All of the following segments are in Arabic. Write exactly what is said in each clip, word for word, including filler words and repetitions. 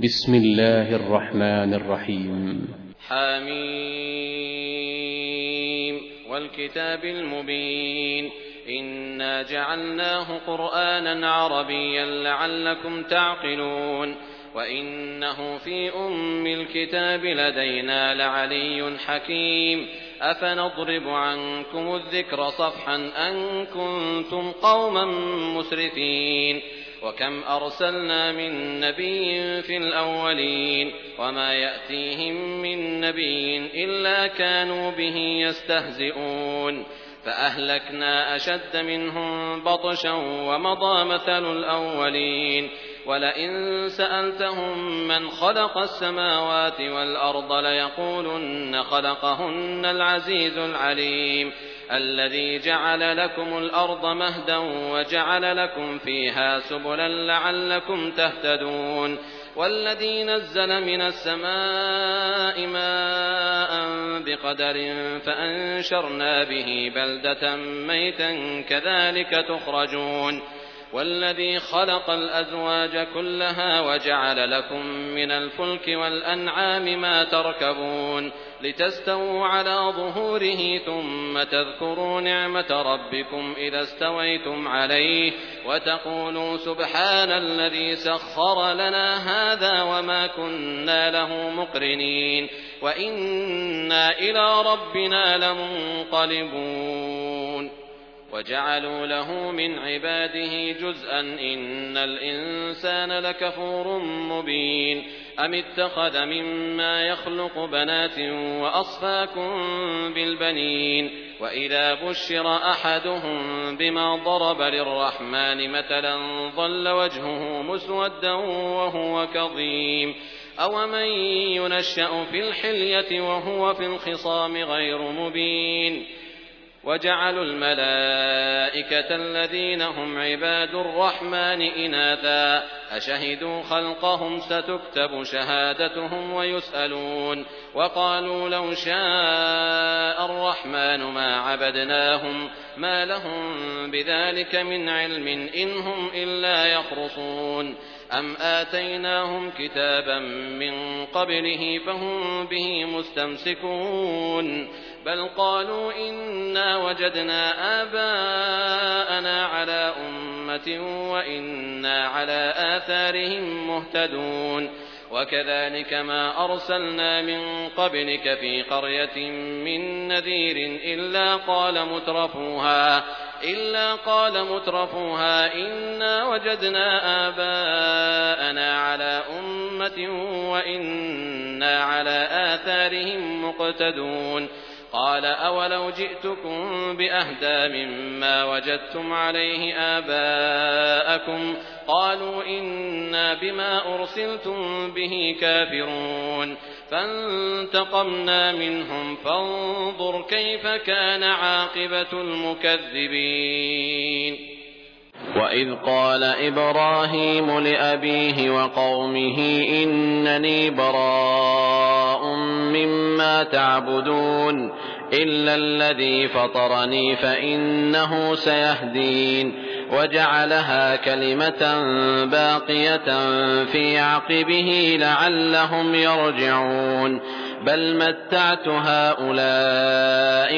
بسم الله الرحمن الرحيم. حميم والكتاب المبين إنا جعلناه قرآنا عربيا لعلكم تعقلون وإنه في أم الكتاب لدينا لعلي حكيم أفنضرب عنكم الذكر صفحا أن كنتم قوما مسرفين وكم أرسلنا من نبي في الأولين وما يأتيهم من نبي إلا كانوا به يستهزئون فأهلكنا أشد منهم بطشا ومضى مثل الأولين ولئن سألتهم من خلق السماوات والأرض ليقولن خلقهن العزيز العليم الذي جعل لكم الأرض مهدا وجعل لكم فيها سبلا لعلكم تهتدون والذي نزل من السماء ماء بقدر فأنشرنا به بلدة ميتا كذلك تخرجون والذي خلق الأزواج كلها وجعل لكم من الفلك والأنعام ما تركبون لتستووا على ظهوره ثم تذكروا نعمة ربكم إذا استويتم عليه وتقولوا سبحان الذي سخر لنا هذا وما كنا له مقرنين وإنا إلى ربنا لمنقلبون وجعلوا له من عباده جزءا إن الإنسان لكفور مبين أم اتخذ مما يخلق بنات وأصفاكم بالبنين وإذا بشر أحدهم بما ضرب للرحمن مثلا ظل وجهه مسودا وهو كظيم أومن ينشأ في الحلية وهو في الخصام غير مبين وجعلوا الملائكة الذين هم عباد الرحمن إناثا أشهدوا خلقهم ستكتب شهادتهم ويسألون وقالوا لو شاء الرحمن ما عبدناهم ما لهم بذلك من علم إن هم إلا يخرصون أم آتيناهم كتابا من قبله فهم به مستمسكون بل قالوا إنا وجدنا آباءنا على أمة وإنا على آثارهم مهتدون وكذلك ما أرسلنا من قبلك في قرية من نذير إلا قال مترفوها إلا قال مترفوها إنا وجدنا آباءنا على أمة وإنا على آثارهم مقتدون قال أولو جئتكم بأهدى مما وجدتم عليه آباءكم قالوا إنا بما أرسلتم به كافرون فانتقمنا منهم فانظر كيف كان عاقبة المكذبين وإذ قال إبراهيم لأبيه وقومه إنني براء مما تعبدون إلا الذي فطرني فإنه سيهدين وجعلها كلمة باقية في عقبه لعلهم يرجعون بل متعت هؤلاء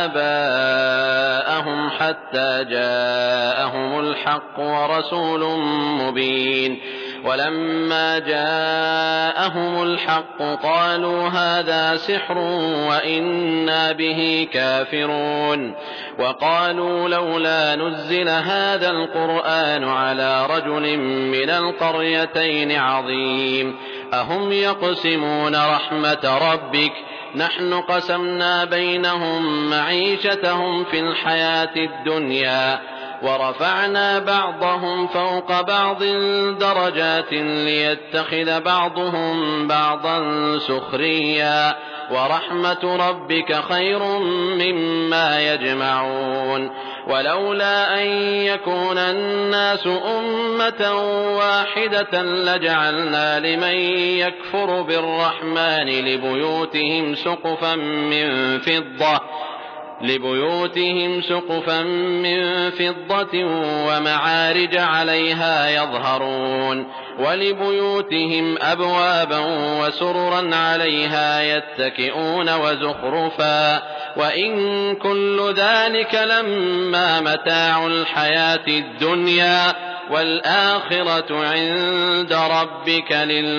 وآباءهم حتى جاءهم الحق ورسول مبين ولما جاءهم الحق قالوا هذا سحر وإنا به كافرون وقالوا لولا نزل هذا القرآن على رجل من القريتين عظيم أهم يقسمون رحمة ربك نحن قسمنا بينهم معيشتهم في الحياة الدنيا ورفعنا بعضهم فوق بعض درجات ليتخذ بعضهم بعضا سخريا ورحمة ربك خير مما يجمعون ولولا أن يكون الناس أمة واحدة لجعلنا لمن يكفر بالرحمن لبيوتهم سقفا من فضة لبيوتهم سقفا من فضة ومعارج عليها يظهرون ولبيوتهم أبوابا وسررا عليها يتكئون وزخرفا وإن كل ذلك لما متاع الحياة الدنيا والآخرة عند ربك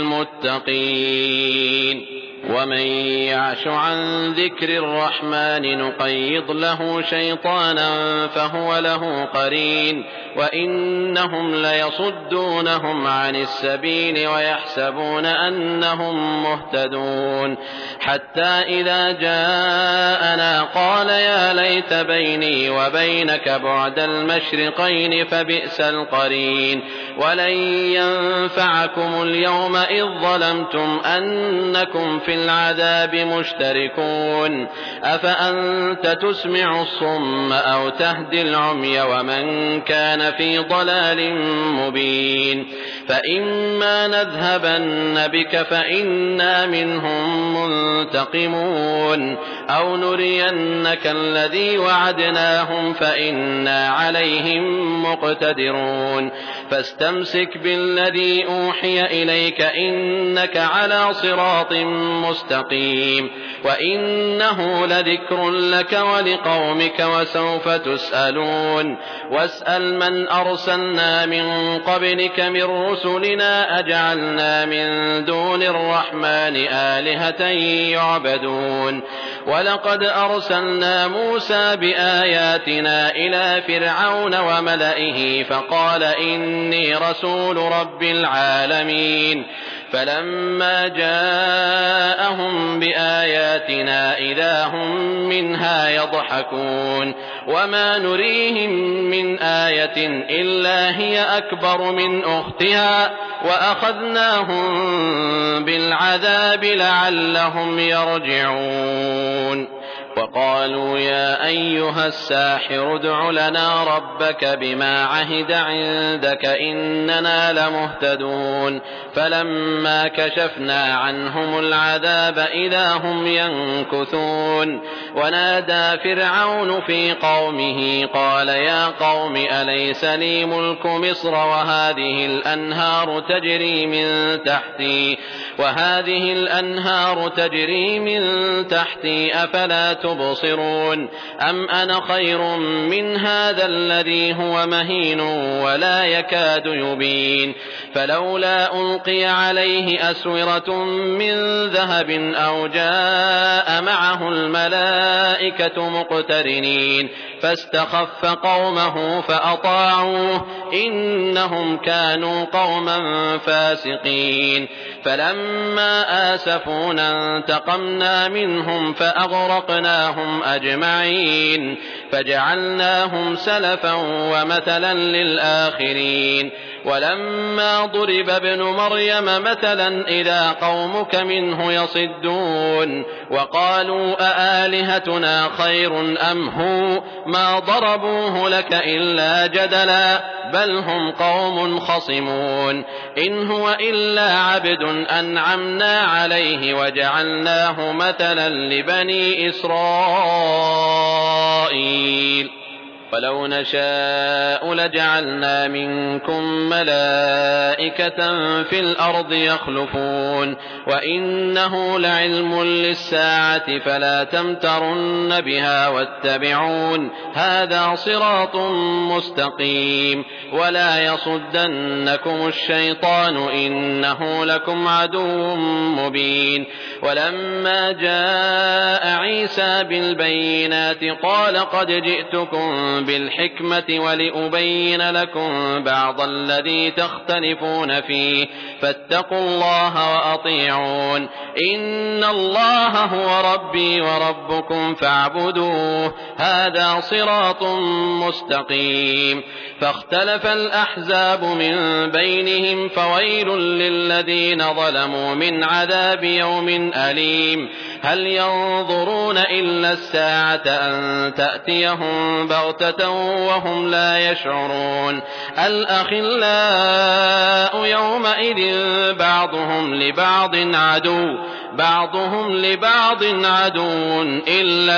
للمتقين ومن يعش عن ذكر الرحمن نقيض له شيطانا فهو له قرين وإنهم ليصدونهم عن السبيل ويحسبون أنهم مهتدون حتى إذا جاءنا قال يا ليت بيني وبينك بعد المشرقين فبئس القرين ولن ينفعكم اليوم إذ ظلمتم أنكم في العذاب مشتركون أفأنت تسمع الصم أو تهدي العمي ومن كان في ضلال مبين فإما نذهبن بك فإنا منهم منتقمون أو نرينك الذي وعدناهم فإنا عليهم مقتدرون فاستمسك بالذي أوحي إليك إنك على صراط مستقيم وإنه لذكر لك ولقومك وسوف تسألون واسأل من أرسلنا من قبلك من رسلنا أجعلنا من دون الرحمن آلهة يعبدون ولقد أرسلنا موسى بآياتنا إلى فرعون وملئه فقال إني رسول رب العالمين فلما جاءهم بآياتنا إذا هم منها يضحكون وما نريهم من آية إلا هي أكبر من أختها وأخذناهم بالعذاب لعلهم يرجعون وقالوا يا أيها الساحر ادع لنا ربك بما عهد عندك إننا لمهتدون فلما كشفنا عنهم العذاب إذا هم ينكثون ونادى فرعون في قومه قال يا قوم أليس لي ملك مصر وهذه الأنهار تجري من تحتي وهذه الأنهار تجري من تحتي أفلا تبصرون أم أنا خير من هذا الذي هو مهين ولا يكاد يبين فلولا ألقي عليه أسورة من ذهب أو جاء معه الملائكة مقترنين فاستخف قومه فأطاعوه إنهم كانوا قوما فاسقين فلما آسفونا انتقمنا منهم فأغرقناهم أجمعين فجعلناهم سلفا ومثلا للآخرين ولما ضرب ابن مريم مثلا إذا قومك منه يصدون وقالوا أآلهتنا خير أم هو ما ضربوه لك إلا جدلا بل هم قوم خصمون إن هو إلا عبد أنعمنا عليه وجعلناه مثلا لبني إسرائيل ولو نشاء لجعلنا منكم ملائكة في الأرض يخلفون وإنه لعلم للساعة فلا تمترن بها واتبعون هذا صراط مستقيم ولا يصدنكم الشيطان إنه لكم عدو مبين ولما جاء عيسى بالبينات قال قد جئتكم بالحكمة ولأبين لكم بعض الذي تختلفون فيه فاتقوا الله وأطيعون إن الله هو ربي وربكم فاعبدوه هذا صراط مستقيم فاختلف الأحزاب من بينهم فويل للذين ظلموا من عذاب يوم أليم هل ينظرون إلا الساعة أن تأتيهم بغتة وهم لا يشعرون الأخلاء يومئذ بعضهم لبعض عدو بعضهم لبعض عدو إلا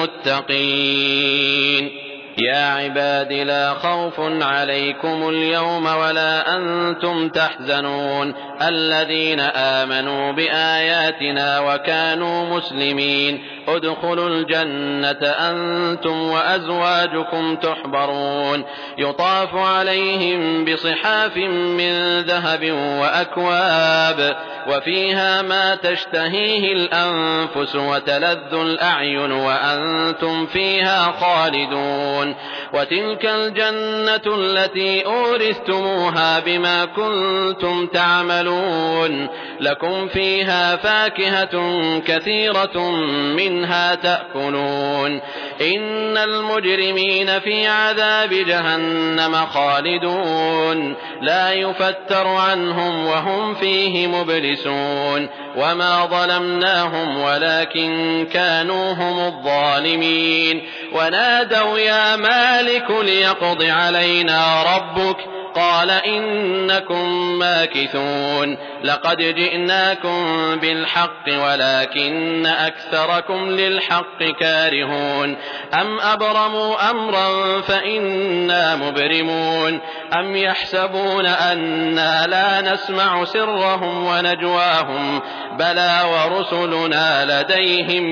المتقين يا عباد لا خوف عليكم اليوم ولا أنتم تحزنون الذين آمنوا بآياتنا وكانوا مسلمين ادخلوا الجنة أنتم وأزواجكم تحبرون يطاف عليهم بصحاف من ذهب وأكواب وفيها ما تشتهيه الأنفس وتلذ الأعين وأنتم فيها خالدون وتلك الجنة التي أورثتموها بما كنتم تعملون لكم فيها فاكهة كثيرة منها تأكلون إن المجرمين في عذاب جهنم خالدون لا يفتر عنهم وهم فيه مبلسون وما ظلمناهم ولكن كانوا هم الظالمين ونادوا يا مالك ليقض علينا ربك قال إنكم ماكثون لقد جئناكم بالحق ولكن أكثركم للحق كارهون أم أبرموا أمرا فإنا مبرمون أم يحسبون أنا لا نسمع سرهم ونجواهم بلى ورسلنا لديهم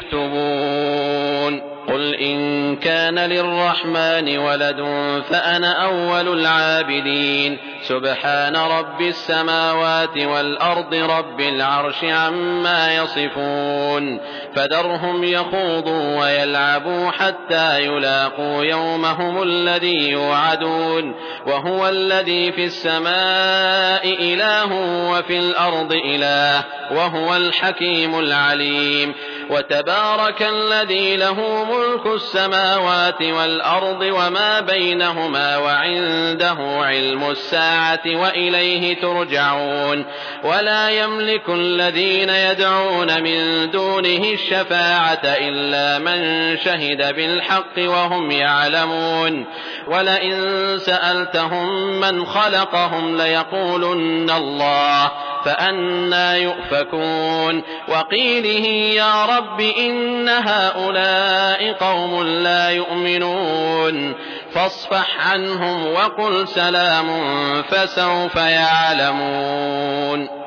يكتبون قل إن كان للرحمن ولد فأنا أول العابدين سبحان رب السماوات والأرض رب العرش عما يصفون فذرهم يخوضوا ويلعبوا حتى يلاقوا يومهم الذي يوعدون وهو الذي في السماء إله وفي الأرض إله وهو الحكيم العليم وتبارك الذي له ملك السماوات والأرض وما بينهما وعنده علم الساعة وإليه ترجعون ولا يملك الذين يدعون من دونه الشفاعة إلا من شهد بالحق وهم يعلمون ولئن سألتهم من خلقهم ليقولن الله فأنى يؤفكون وقيله يا رب إن هؤلاء قوم لا يؤمنون فاصفح عنهم وقل سلام فسوف يعلمون